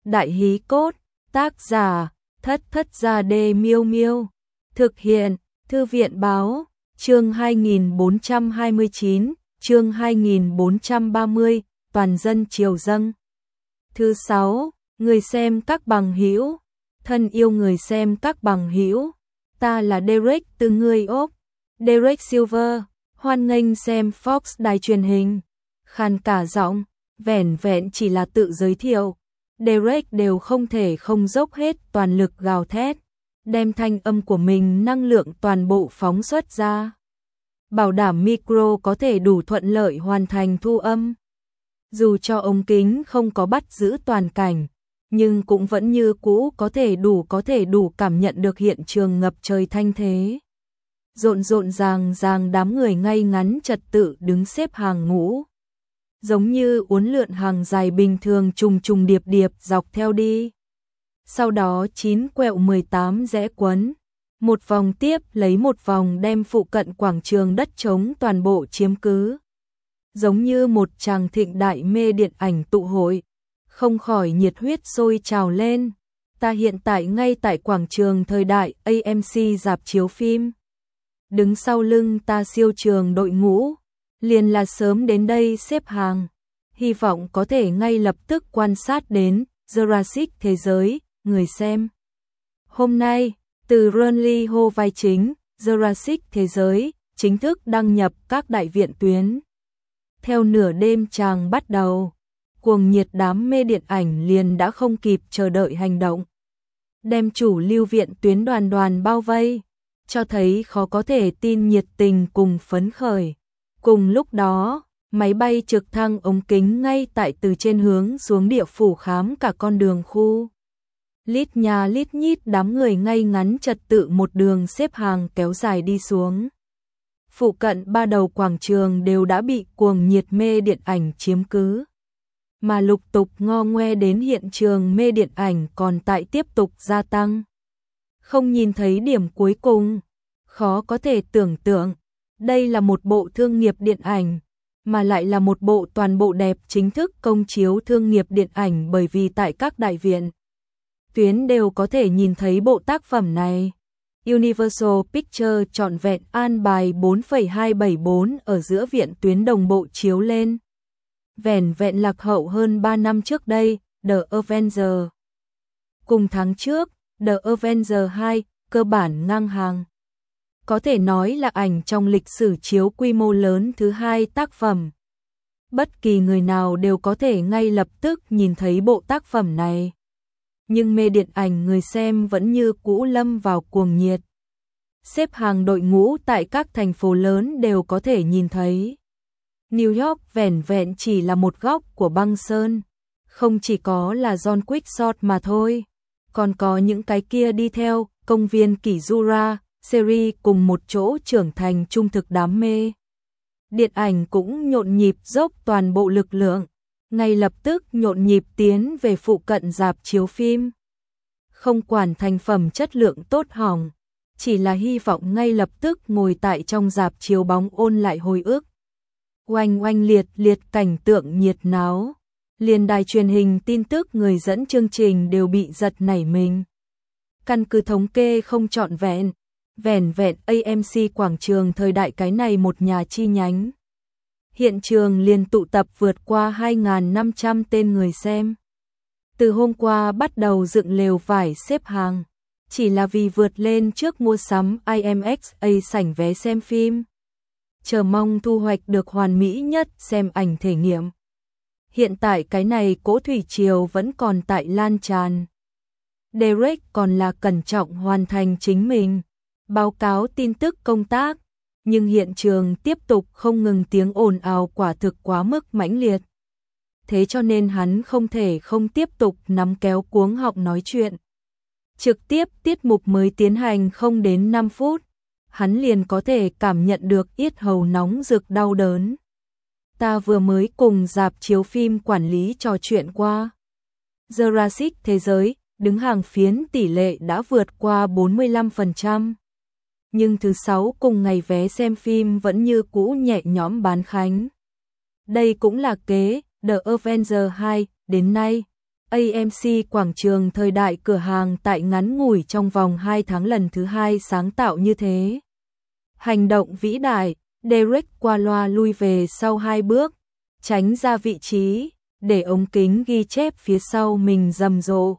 Đại hí cốt, tác giả, Thất Gia Đê Miêu Miêu. Thực hiện, Thư viện báo, chương 2429, chương 2430, toàn dân triều dâng. Thứ 6, người xem các bằng hữu. Thân yêu người xem các bằng hữu, ta là Derek từ người Úc, Derek Silver, hoan nghênh xem Fox đài truyền hình. Khàn cả giọng, vẻn vẹn chỉ là tự giới thiệu, Derek đều không thể không dốc hết toàn lực gào thét, đem thanh âm của mình năng lượng toàn bộ phóng xuất ra. Bảo đảm micro có thể đủ thuận lợi hoàn thành thu âm. Dù cho ống kính không có bắt giữ toàn cảnh, nhưng cũng vẫn như cũ có thể đủ cảm nhận được hiện trường ngập trời thanh thế. Rộn ràng đám người ngay ngắn trật tự đứng xếp hàng ngũ. Giống như uốn lượn hàng dài bình thường trùng điệp dọc theo đi. Sau đó 9 quẹo 18 rẽ quấn. Một vòng tiếp lấy một vòng đem phụ cận quảng trường đất trống toàn bộ chiếm cứ. Giống như một tràng thịnh đại mê điện ảnh tụ hội. Không khỏi nhiệt huyết sôi trào lên. Ta hiện tại ngay tại quảng trường thời đại AMC rạp chiếu phim. Đứng sau lưng ta siêu trường đội ngũ, liền là sớm đến đây xếp hàng. Hy vọng có thể ngay lập tức quan sát đến Jurassic thế giới, người xem. Hôm nay, từ Burnley Hô vai chính, Jurassic thế giới, chính thức đăng nhập các đại viện tuyến. Theo nửa đêm chàng bắt đầu, cuồng nhiệt đám mê điện ảnh liền đã không kịp chờ đợi hành động. Đem chủ lưu viện tuyến đoàn bao vây, cho thấy khó có thể tin nhiệt tình cùng phấn khởi. Cùng lúc đó, máy bay trực thăng ống kính ngay tại từ trên hướng xuống địa phủ khám cả con đường khu. Lít nhà lít nhít đám người ngay ngắn trật tự một đường xếp hàng kéo dài đi xuống. Phụ cận ba đầu quảng trường đều đã bị cuồng nhiệt mê điện ảnh chiếm cứ. Mà lục tục ngo ngoe đến hiện trường mê điện ảnh còn tại tiếp tục gia tăng. Không nhìn thấy điểm cuối cùng, khó có thể tưởng tượng, đây là một bộ thương nghiệp điện ảnh, mà lại là một bộ toàn bộ đẹp chính thức công chiếu thương nghiệp điện ảnh, bởi vì tại các đại viện tuyến đều có thể nhìn thấy bộ tác phẩm này. Universal Pictures trọn vẹn an bài 4,274 ở giữa viện tuyến đồng bộ chiếu lên. Vẻn vẹn lạc hậu hơn 3 năm trước đây, The Avengers. Cùng tháng trước, The Avengers 2 cơ bản ngang hàng. Có thể nói là ảnh trong lịch sử chiếu quy mô lớn thứ hai tác phẩm. Bất kỳ người nào đều có thể ngay lập tức nhìn thấy bộ tác phẩm này. Nhưng mê điện ảnh người xem vẫn như cũ lâm vào cuồng nhiệt. Xếp hàng đội ngũ tại các thành phố lớn đều có thể nhìn thấy. New York vẻn vẹn chỉ là một góc của băng sơn. Không chỉ có là John Quick mà thôi. Còn có những cái kia đi theo công viên Kỷ Jura, series cùng một chỗ trưởng thành trung thực đám mê. Điện ảnh cũng nhộn nhịp dốc toàn bộ lực lượng, ngay lập tức nhộn nhịp tiến về phụ cận rạp chiếu phim. Không quản thành phẩm chất lượng tốt hỏng, chỉ là hy vọng ngay lập tức ngồi tại trong rạp chiếu bóng ôn lại hồi ức. Oanh liệt cảnh tượng nhiệt náo, liền đài truyền hình tin tức người dẫn chương trình đều bị giật nảy mình. Căn cứ thống kê không trọn vẹn, vẻn vẹn AMC quảng trường thời đại cái này một nhà chi nhánh. Hiện trường liền tụ tập vượt qua 2.500 tên người xem. Từ hôm qua bắt đầu dựng lều vải xếp hàng, chỉ là vì vượt lên trước mua sắm IMAX sảnh vé xem phim. Chờ mong thu hoạch được hoàn mỹ nhất xem ảnh thể nghiệm. Hiện tại cái này cỗ thủy triều vẫn còn tại lan tràn. Derek còn là cẩn trọng hoàn thành chính mình, báo cáo tin tức công tác, nhưng hiện trường tiếp tục không ngừng tiếng ồn ào quả thực quá mức mãnh liệt. Thế cho nên hắn không thể không tiếp tục nắm kéo cuống họng nói chuyện. Trực tiếp tiết mục mới tiến hành không đến 5 phút, hắn liền có thể cảm nhận được yết hầu nóng rực đau đớn. Ta vừa mới cùng rạp chiếu phim quản lý trò chuyện qua. Jurassic thế giới, đứng hàng phiến tỷ lệ đã vượt qua 45%. Nhưng thứ 6 cùng ngày vé xem phim vẫn như cũ nhẹ nhõm bán khánh. Đây cũng là kế The Avengers 2 đến nay. AMC quảng trường thời đại cửa hàng tại ngắn ngủi trong vòng 2 tháng lần thứ 2 sáng tạo như thế. Hành động vĩ đại, Derek qua loa lui về sau 2 bước, tránh ra vị trí, để ống kính ghi chép phía sau mình rầm rộ.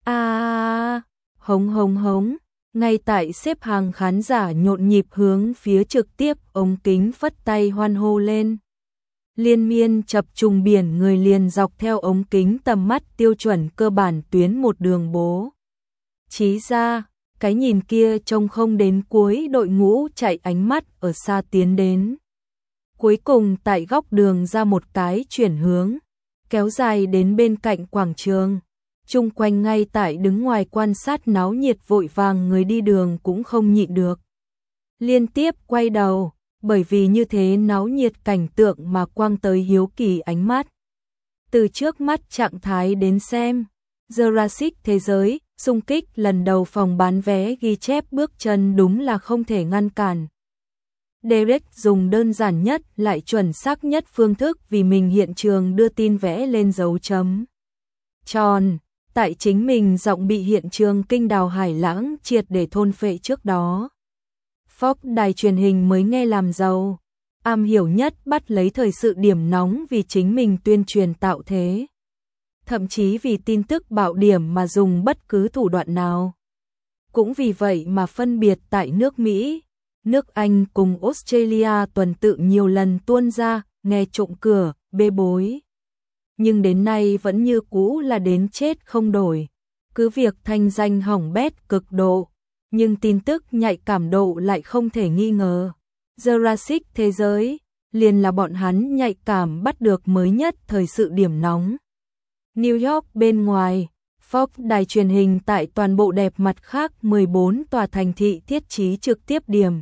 Hống hống hống, ngay tại xếp hàng khán giả nhộn nhịp hướng phía trực tiếp ống kính phất tay hoan hô lên. Liên miên chập trùng biển người liền dọc theo ống kính tầm mắt tiêu chuẩn cơ bản tuyến một đường bố. Chí ra, cái nhìn kia trông không đến cuối đội ngũ chạy ánh mắt ở xa tiến đến. Cuối cùng tại góc đường ra một cái chuyển hướng, kéo dài đến bên cạnh quảng trường. Chung quanh ngay tại đứng ngoài quan sát náo nhiệt vội vàng người đi đường cũng không nhịn được. Liên tiếp quay đầu, bởi vì như thế náo nhiệt cảnh tượng mà quang tới hiếu kỳ ánh mắt. Từ trước mắt trạng thái đến xem, Jurassic thế giới, xung kích lần đầu phòng bán vé ghi chép bước chân đúng là không thể ngăn cản. Derek dùng đơn giản nhất lại chuẩn xác nhất phương thức vì mình hiện trường đưa tin vẽ lên dấu chấm tròn, tại chính mình giọng bị hiện trường kinh đào hải lãng triệt để thôn phệ trước đó. Fox đài truyền hình mới nghe làm giàu, am hiểu nhất bắt lấy thời sự điểm nóng vì chính mình tuyên truyền tạo thế. Thậm chí vì tin tức bạo điểm mà dùng bất cứ thủ đoạn nào. Cũng vì vậy mà phân biệt tại nước Mỹ, nước Anh cùng Australia tuần tự nhiều lần tuôn ra, nghe trộm cửa, bê bối. Nhưng đến nay vẫn như cũ là đến chết không đổi. Cứ việc thanh danh hỏng bét cực độ, nhưng tin tức nhạy cảm độ lại không thể nghi ngờ. Jurassic thế giới, liền là bọn hắn nhạy cảm bắt được mới nhất thời sự điểm nóng. New York bên ngoài, Fox đài truyền hình tại toàn bộ đẹp mặt khác 14 tòa thành thị thiết trí trực tiếp điểm.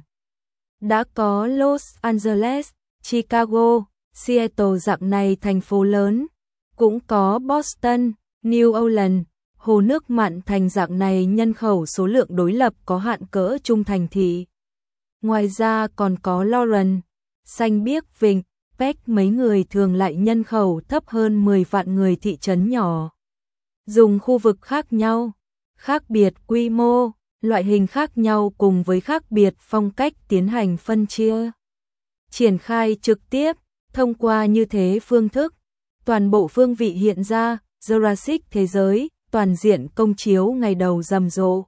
Đã có Los Angeles, Chicago, Seattle dạng này thành phố lớn, cũng có Boston, New Orleans, hồ nước mặn thành dạng này nhân khẩu số lượng đối lập có hạn cỡ trung thành thị. Ngoài ra còn có Lawrence, Xanh Biếc Vịnh, Peck mấy người thường lại nhân khẩu thấp hơn 10 vạn người thị trấn nhỏ. Dùng khu vực khác nhau, khác biệt quy mô, loại hình khác nhau cùng với khác biệt phong cách tiến hành phân chia. Triển khai trực tiếp, thông qua như thế phương thức, toàn bộ phương vị hiện ra, Jurassic thế giới, toàn diện công chiếu ngày đầu rầm rộ.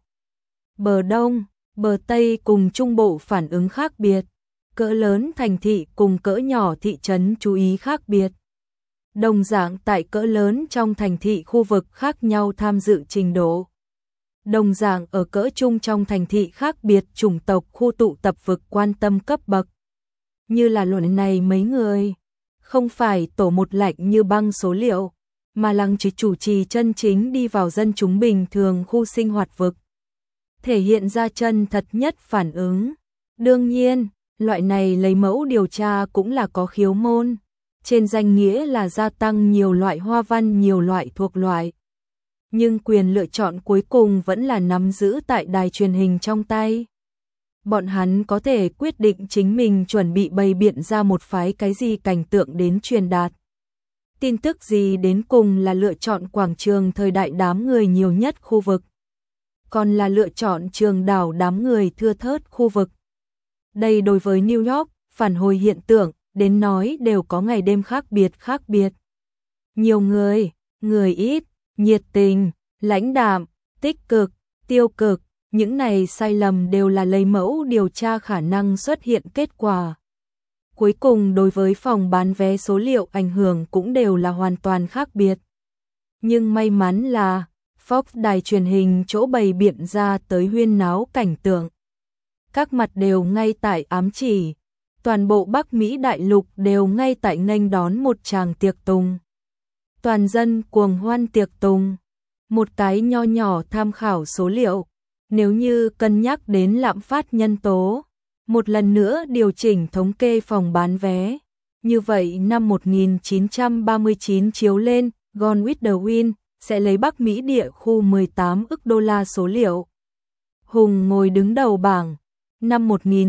Bờ Đông, bờ Tây cùng Trung Bộ phản ứng khác biệt, cỡ lớn thành thị cùng cỡ nhỏ thị trấn chú ý khác biệt. Đồng dạng tại cỡ lớn trong thành thị khu vực khác nhau tham dự trình độ. Đồng dạng ở cỡ trung trong thành thị khác biệt chủng tộc khu tụ tập vực quan tâm cấp bậc. Như là luận này mấy người, không phải tổ một lạnh như băng số liệu, mà là chỉ chủ trì chân chính đi vào dân chúng bình thường khu sinh hoạt vực. Thể hiện ra chân thật nhất phản ứng. Đương nhiên, loại này lấy mẫu điều tra cũng là có khiếu môn. Trên danh nghĩa là gia tăng nhiều loại hoa văn nhiều loại thuộc loại. Nhưng quyền lựa chọn cuối cùng vẫn là nắm giữ tại đài truyền hình trong tay. Bọn hắn có thể quyết định chính mình chuẩn bị bày biện ra một phái cái gì cảnh tượng đến truyền đạt. Tin tức gì đến cùng là lựa chọn quảng trường thời đại đám người nhiều nhất khu vực. Còn là lựa chọn trường đảo đám người thưa thớt khu vực. Đây đối với New York, phản hồi hiện tượng, đến nói đều có ngày đêm khác biệt. Nhiều người, người ít, nhiệt tình, lãnh đạm, tích cực, tiêu cực, những này sai lầm đều là lấy mẫu điều tra khả năng xuất hiện kết quả. Cuối cùng đối với phòng bán vé số liệu ảnh hưởng cũng đều là hoàn toàn khác biệt. Nhưng may mắn là Fox đài truyền hình chỗ bày biện ra tới huyên náo cảnh tượng. Các mặt đều ngay tại ám chỉ, toàn bộ Bắc Mỹ đại lục đều ngay tại nghênh đón một tràng tiệc tùng. Toàn dân cuồng hoan tiệc tùng. Một cái nho nhỏ tham khảo số liệu, nếu như cân nhắc đến lạm phát nhân tố, một lần nữa điều chỉnh thống kê phòng bán vé. Như vậy năm 1939 chiếu lên, Gone with the Wind sẽ lấy Bắc Mỹ địa khu 18 ức đô la số liệu. Hùng ngồi đứng đầu bảng. Năm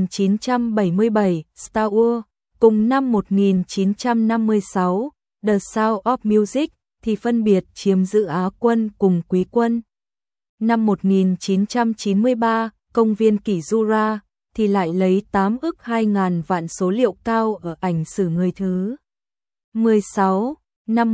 1977, Star Wars, cùng năm 1956, The Sound of Music, thì phân biệt chiếm giữ Á quân cùng Quý quân. Năm 1993, công viên Kỷ Jura thì lại lấy 8 ức 2.000 vạn số liệu cao ở ảnh sử người thứ 16. Năm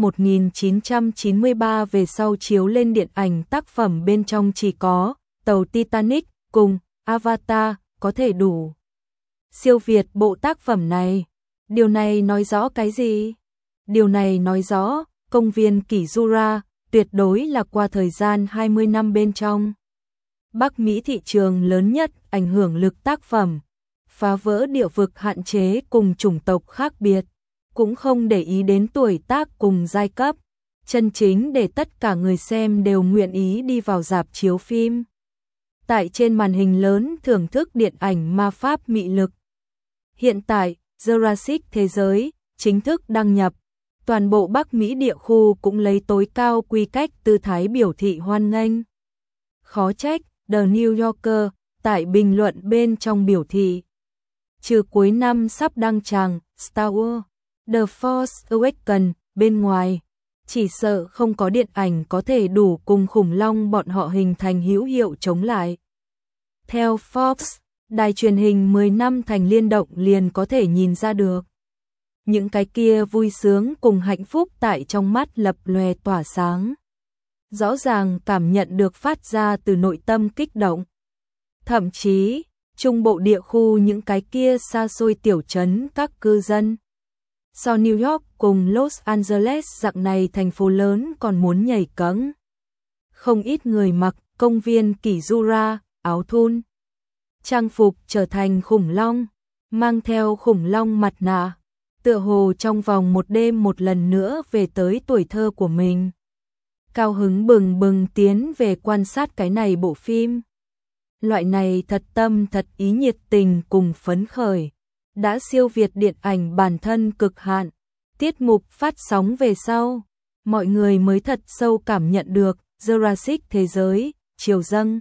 1993 về sau chiếu lên điện ảnh tác phẩm bên trong chỉ có tàu Titanic cùng Avatar có thể đủ siêu việt bộ tác phẩm này. Điều này nói rõ cái gì? Điều này nói rõ công viên Kỷ Jura tuyệt đối là qua thời gian 20 năm bên trong Bắc Mỹ thị trường lớn nhất, ảnh hưởng lực tác phẩm, phá vỡ địa vực hạn chế cùng chủng tộc khác biệt, cũng không để ý đến tuổi tác cùng giai cấp, chân chính để tất cả người xem đều nguyện ý đi vào rạp chiếu phim. Tại trên màn hình lớn thưởng thức điện ảnh ma pháp mị lực. Hiện tại, Jurassic Thế giới chính thức đăng nhập, toàn bộ Bắc Mỹ địa khu cũng lấy tối cao quy cách tư thái biểu thị hoan nghênh. Khó trách, The New Yorker tại bình luận bên trong biểu thị, trừ cuối năm sắp đăng tràng Star Wars, The Force Awakens bên ngoài, chỉ sợ không có điện ảnh có thể đủ cùng khủng long bọn họ hình thành hữu hiệu chống lại. Theo Fox, đài truyền hình 10 năm thành liên động liền có thể nhìn ra được. Những cái kia vui sướng cùng hạnh phúc tại trong mắt lập lòe tỏa sáng. Rõ ràng cảm nhận được phát ra từ nội tâm kích động. Thậm chí, trung bộ địa khu những cái kia xa xôi tiểu trấn các cư dân. So New York cùng Los Angeles dạng này thành phố lớn còn muốn nhảy cẫng. Không ít người mặc công viên Kỷ Jura, áo thun, trang phục trở thành khủng long, mang theo khủng long mặt nạ, tựa hồ trong vòng một đêm một lần nữa về tới tuổi thơ của mình. Cao hứng bừng bừng tiến về quan sát cái này bộ phim. Loại này thật tâm thật ý nhiệt tình cùng phấn khởi, đã siêu việt điện ảnh bản thân cực hạn. Tiết mục phát sóng về sau, mọi người mới thật sâu cảm nhận được Jurassic Thế giới, chiều dâng.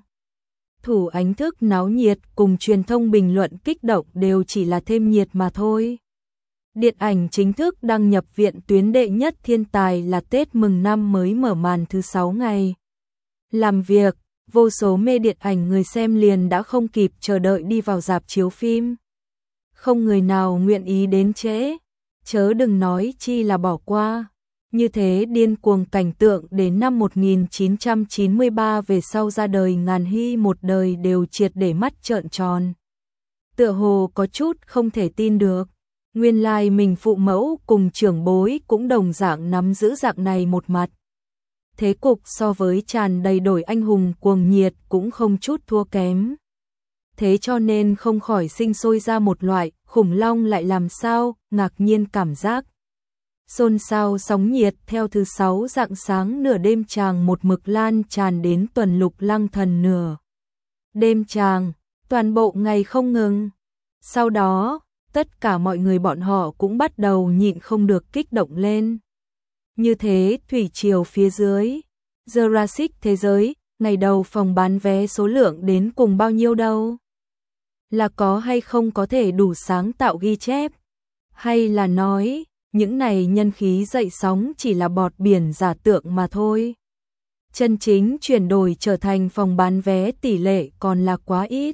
Thủ ánh thức náo nhiệt cùng truyền thông bình luận kích động đều chỉ là thêm nhiệt mà thôi. Điện ảnh chính thức đăng nhập viện tuyến đệ nhất thiên tài là Tết mừng năm mới mở màn thứ 6 ngày. Làm việc, vô số mê điện ảnh người xem liền đã không kịp chờ đợi đi vào rạp chiếu phim. Không người nào nguyện ý đến trễ, chớ đừng nói chi là bỏ qua. Như thế điên cuồng cảnh tượng đến năm 1993 về sau ra đời ngàn hy một đời đều triệt để mắt trợn tròn. Tựa hồ có chút không thể tin được. Nguyên lai mình phụ mẫu cùng trưởng bối cũng đồng dạng nắm giữ dạng này một mặt. Thế cục so với tràn đầy đổi anh hùng cuồng nhiệt cũng không chút thua kém. Thế cho nên không khỏi sinh sôi ra một loại khủng long lại làm sao, ngạc nhiên cảm giác. Xôn xao sóng nhiệt theo thứ 6 rạng sáng nửa đêm tràng một mực lan tràn đến tuần lục lăng thần nửa đêm tràng, toàn bộ ngày không ngừng. Sau đó, tất cả mọi người bọn họ cũng bắt đầu nhịn không được kích động lên. Như thế thủy triều phía dưới, Jurassic Thế giới, ngày đầu phòng bán vé số lượng đến cùng bao nhiêu đâu? Là có hay không có thể đủ sáng tạo ghi chép? Hay là nói, những này nhân khí dậy sóng chỉ là bọt biển giả tượng mà thôi? Chân chính chuyển đổi trở thành phòng bán vé tỷ lệ còn là quá ít.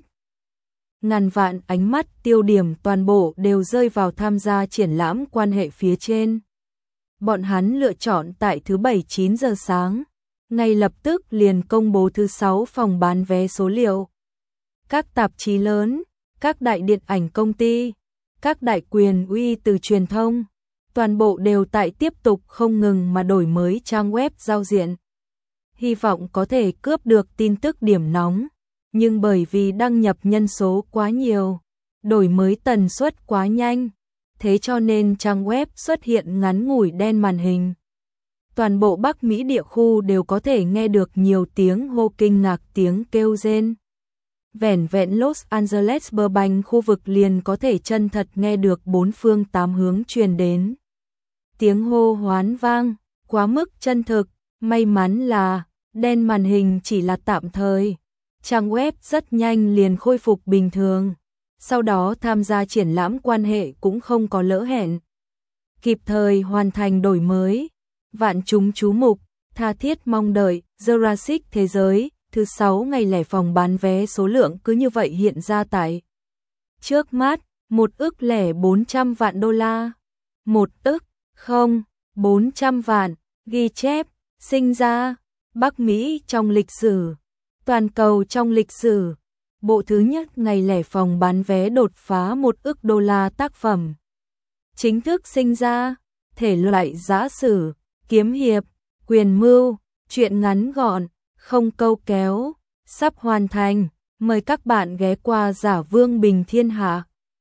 Ngàn vạn ánh mắt tiêu điểm toàn bộ đều rơi vào tham gia triển lãm quan hệ phía trên. Bọn hắn lựa chọn tại thứ 7 9 giờ sáng, ngay lập tức liền công bố thứ 6 phòng bán vé số liệu. Các tạp chí lớn, các đại điện ảnh công ty, các đại quyền uy từ truyền thông, toàn bộ đều tại tiếp tục không ngừng mà đổi mới trang web giao diện. Hy vọng có thể cướp được tin tức điểm nóng. Nhưng bởi vì đăng nhập nhân số quá nhiều, đổi mới tần suất quá nhanh, thế cho nên trang web xuất hiện ngắn ngủi đen màn hình. Toàn bộ Bắc Mỹ địa khu đều có thể nghe được nhiều tiếng hô kinh ngạc, tiếng kêu rên. Vẻn vẹn Los Angeles Burbank khu vực liền có thể chân thật nghe được 4 phương 8 hướng truyền đến. Tiếng hô hoán vang, quá mức chân thực, may mắn là đen màn hình chỉ là tạm thời. Trang web rất nhanh liền khôi phục bình thường. Sau đó tham gia triển lãm quan hệ cũng không có lỡ hẹn. Kịp thời hoàn thành đổi mới. vạn chúng chú mục, tha thiết mong đợi, Jurassic Thế giới, thứ 6 ngày lẻ phòng bán vé số lượng cứ như vậy hiện ra tại trước mắt, 1,400 triệu đô la. 1,400 triệu, ghi chép, sinh ra, Bắc Mỹ trong lịch sử, toàn cầu trong lịch sử. Bộ thứ nhất ngày lẻ phòng bán vé đột phá 1 ức đô la tác phẩm. Chính thức sinh ra, thể loại giã sử, kiếm hiệp, quyền mưu, truyện ngắn gọn, không câu kéo, sắp hoàn thành. Mời các bạn ghé qua Giả Vương Bình Thiên Hạ.